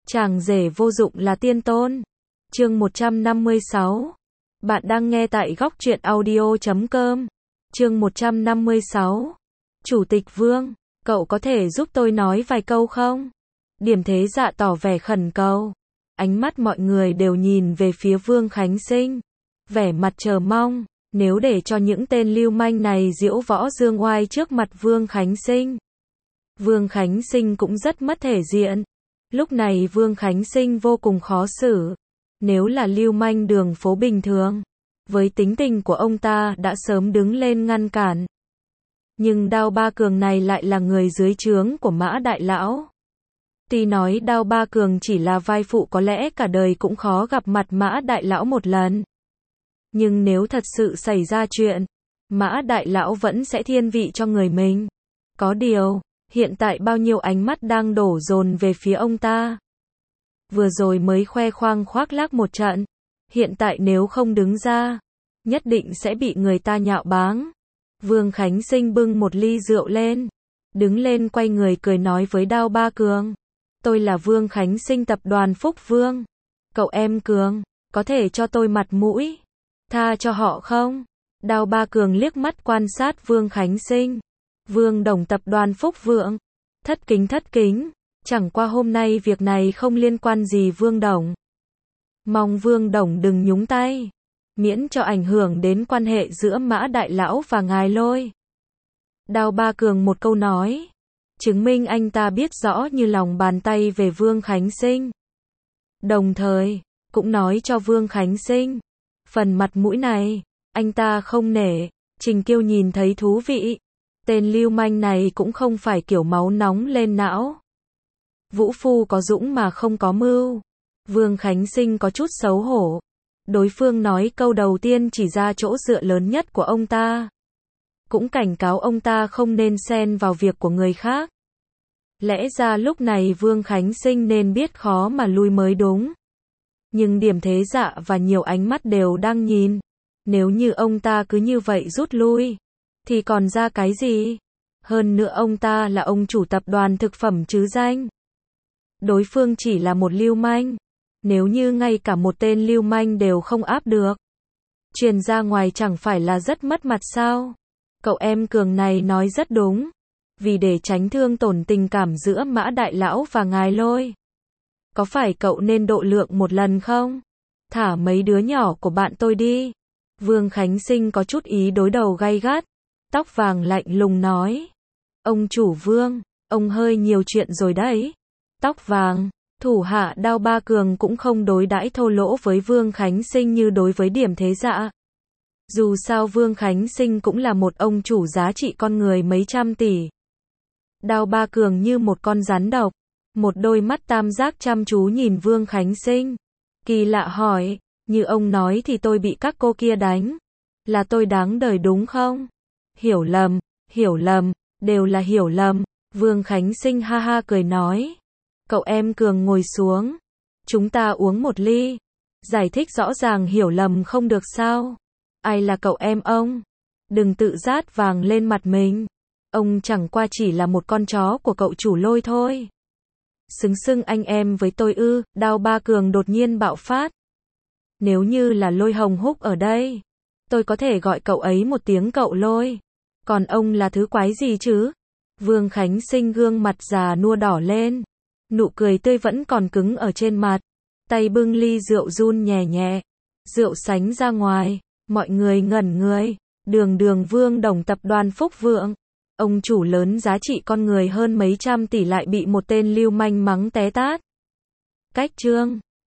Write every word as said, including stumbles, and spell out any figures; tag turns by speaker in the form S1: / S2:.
S1: Chàng rể vô dụng là tiên tôn. Chương một trăm năm mươi sáu. Bạn đang nghe tại góc truyện audio chấm com. Chương một trăm năm mươi sáu. Chủ tịch Vương, cậu có thể giúp tôi nói vài câu không? Điểm Thế Dạ tỏ vẻ khẩn cầu. Ánh mắt mọi người đều nhìn về phía Vương Khánh Sinh. Vẻ mặt chờ mong, nếu để cho những tên lưu manh này diễu võ dương oai trước mặt Vương Khánh Sinh. Vương Khánh Sinh cũng rất mất thể diện. Lúc này Vương Khánh Sinh vô cùng khó xử. Nếu là lưu manh đường phố bình thường, với tính tình của ông ta đã sớm đứng lên ngăn cản. Nhưng Đao Ba Cường này lại là người dưới trướng của Mã Đại Lão. Tuy nói Đao Ba Cường chỉ là vai phụ, có lẽ cả đời cũng khó gặp mặt Mã Đại Lão một lần. Nhưng nếu thật sự xảy ra chuyện, Mã Đại Lão vẫn sẽ thiên vị cho người mình. Có điều, hiện tại bao nhiêu ánh mắt đang đổ dồn về phía ông ta. Vừa rồi mới khoe khoang khoác lác một trận, hiện tại nếu không đứng ra, nhất định sẽ bị người ta nhạo báng. Vương Khánh Sinh bưng một ly rượu lên, đứng lên quay người cười nói với Đao Ba Cường. Tôi là Vương Khánh Sinh tập đoàn Phúc Vương. Cậu em Cường, có thể cho tôi mặt mũi, tha cho họ không? Đao Ba Cường liếc mắt quan sát Vương Khánh Sinh. Vương Đồng tập đoàn Phúc Vượng. Thất kính thất kính, chẳng qua hôm nay việc này không liên quan gì Vương Đồng. Mong Vương Đồng đừng nhúng tay, miễn cho ảnh hưởng đến quan hệ giữa Mã Đại Lão và ngài Lôi. Đao Ba Cường một câu nói, chứng minh anh ta biết rõ như lòng bàn tay về Vương Khánh Sinh. Đồng thời, cũng nói cho Vương Khánh Sinh, phần mặt mũi này, anh ta không nể. Trình Kiêu nhìn thấy thú vị. Tên lưu manh này cũng không phải kiểu máu nóng lên não. Vũ phu có dũng mà không có mưu. Vương Khánh Sinh có chút xấu hổ. Đối phương nói câu đầu tiên chỉ ra chỗ dựa lớn nhất của ông ta. Cũng cảnh cáo ông ta không nên xen vào việc của người khác. Lẽ ra lúc này Vương Khánh Sinh nên biết khó mà lui mới đúng. Nhưng Điểm Thế Dạ và nhiều ánh mắt đều đang nhìn. Nếu như ông ta cứ như vậy rút lui, thì còn ra cái gì? Hơn nữa ông ta là ông chủ tập đoàn thực phẩm chứ danh. Đối phương chỉ là một lưu manh. Nếu như ngay cả một tên lưu manh đều không áp được, truyền ra ngoài chẳng phải là rất mất mặt sao? Cậu em Cường này nói rất đúng. Vì để tránh thương tổn tình cảm giữa Mã Đại Lão và ngài Lôi, có phải cậu nên độ lượng một lần không? Thả mấy đứa nhỏ của bạn tôi đi. Vương Khánh Sinh có chút ý đối đầu gay gắt. Tóc vàng lạnh lùng nói. Ông chủ Vương, ông hơi nhiều chuyện rồi đấy. Tóc vàng, thủ hạ Đao Ba Cường cũng không đối đãi thô lỗ với Vương Khánh Sinh như đối với Điểm Thế Dạ. Dù sao Vương Khánh Sinh cũng là một ông chủ giá trị con người mấy trăm tỷ. Đao Ba Cường như một con rắn độc, một đôi mắt tam giác chăm chú nhìn Vương Khánh Sinh. Kỳ lạ hỏi, như ông nói thì tôi bị các cô kia đánh, là tôi đáng đời đúng không? Hiểu lầm, hiểu lầm, đều là hiểu lầm. Vương Khánh Sinh ha ha cười nói. Cậu em Cường ngồi xuống, chúng ta uống một ly, giải thích rõ ràng hiểu lầm không được sao? Ai là cậu em ông? Đừng tự rát vàng lên mặt mình. Ông chẳng qua chỉ là một con chó của cậu chủ Lôi thôi. Xứng xưng anh em với tôi ư? Đao Ba Cường đột nhiên bạo phát. Nếu như là Lôi Hồng Húc ở đây, tôi có thể gọi cậu ấy một tiếng cậu Lôi. Còn ông là thứ quái gì chứ? Vương Khánh Sinh gương mặt già nua đỏ lên. Nụ cười tươi vẫn còn cứng ở trên mặt. Tay bưng ly rượu run nhẹ nhẹ. Rượu sánh ra ngoài. Mọi người ngẩn người. Đường đường Vương Đồng tập đoàn Phúc Vượng. Ông chủ lớn giá trị con người hơn mấy trăm tỷ lại bị một tên lưu manh mắng té tát. Cách chương.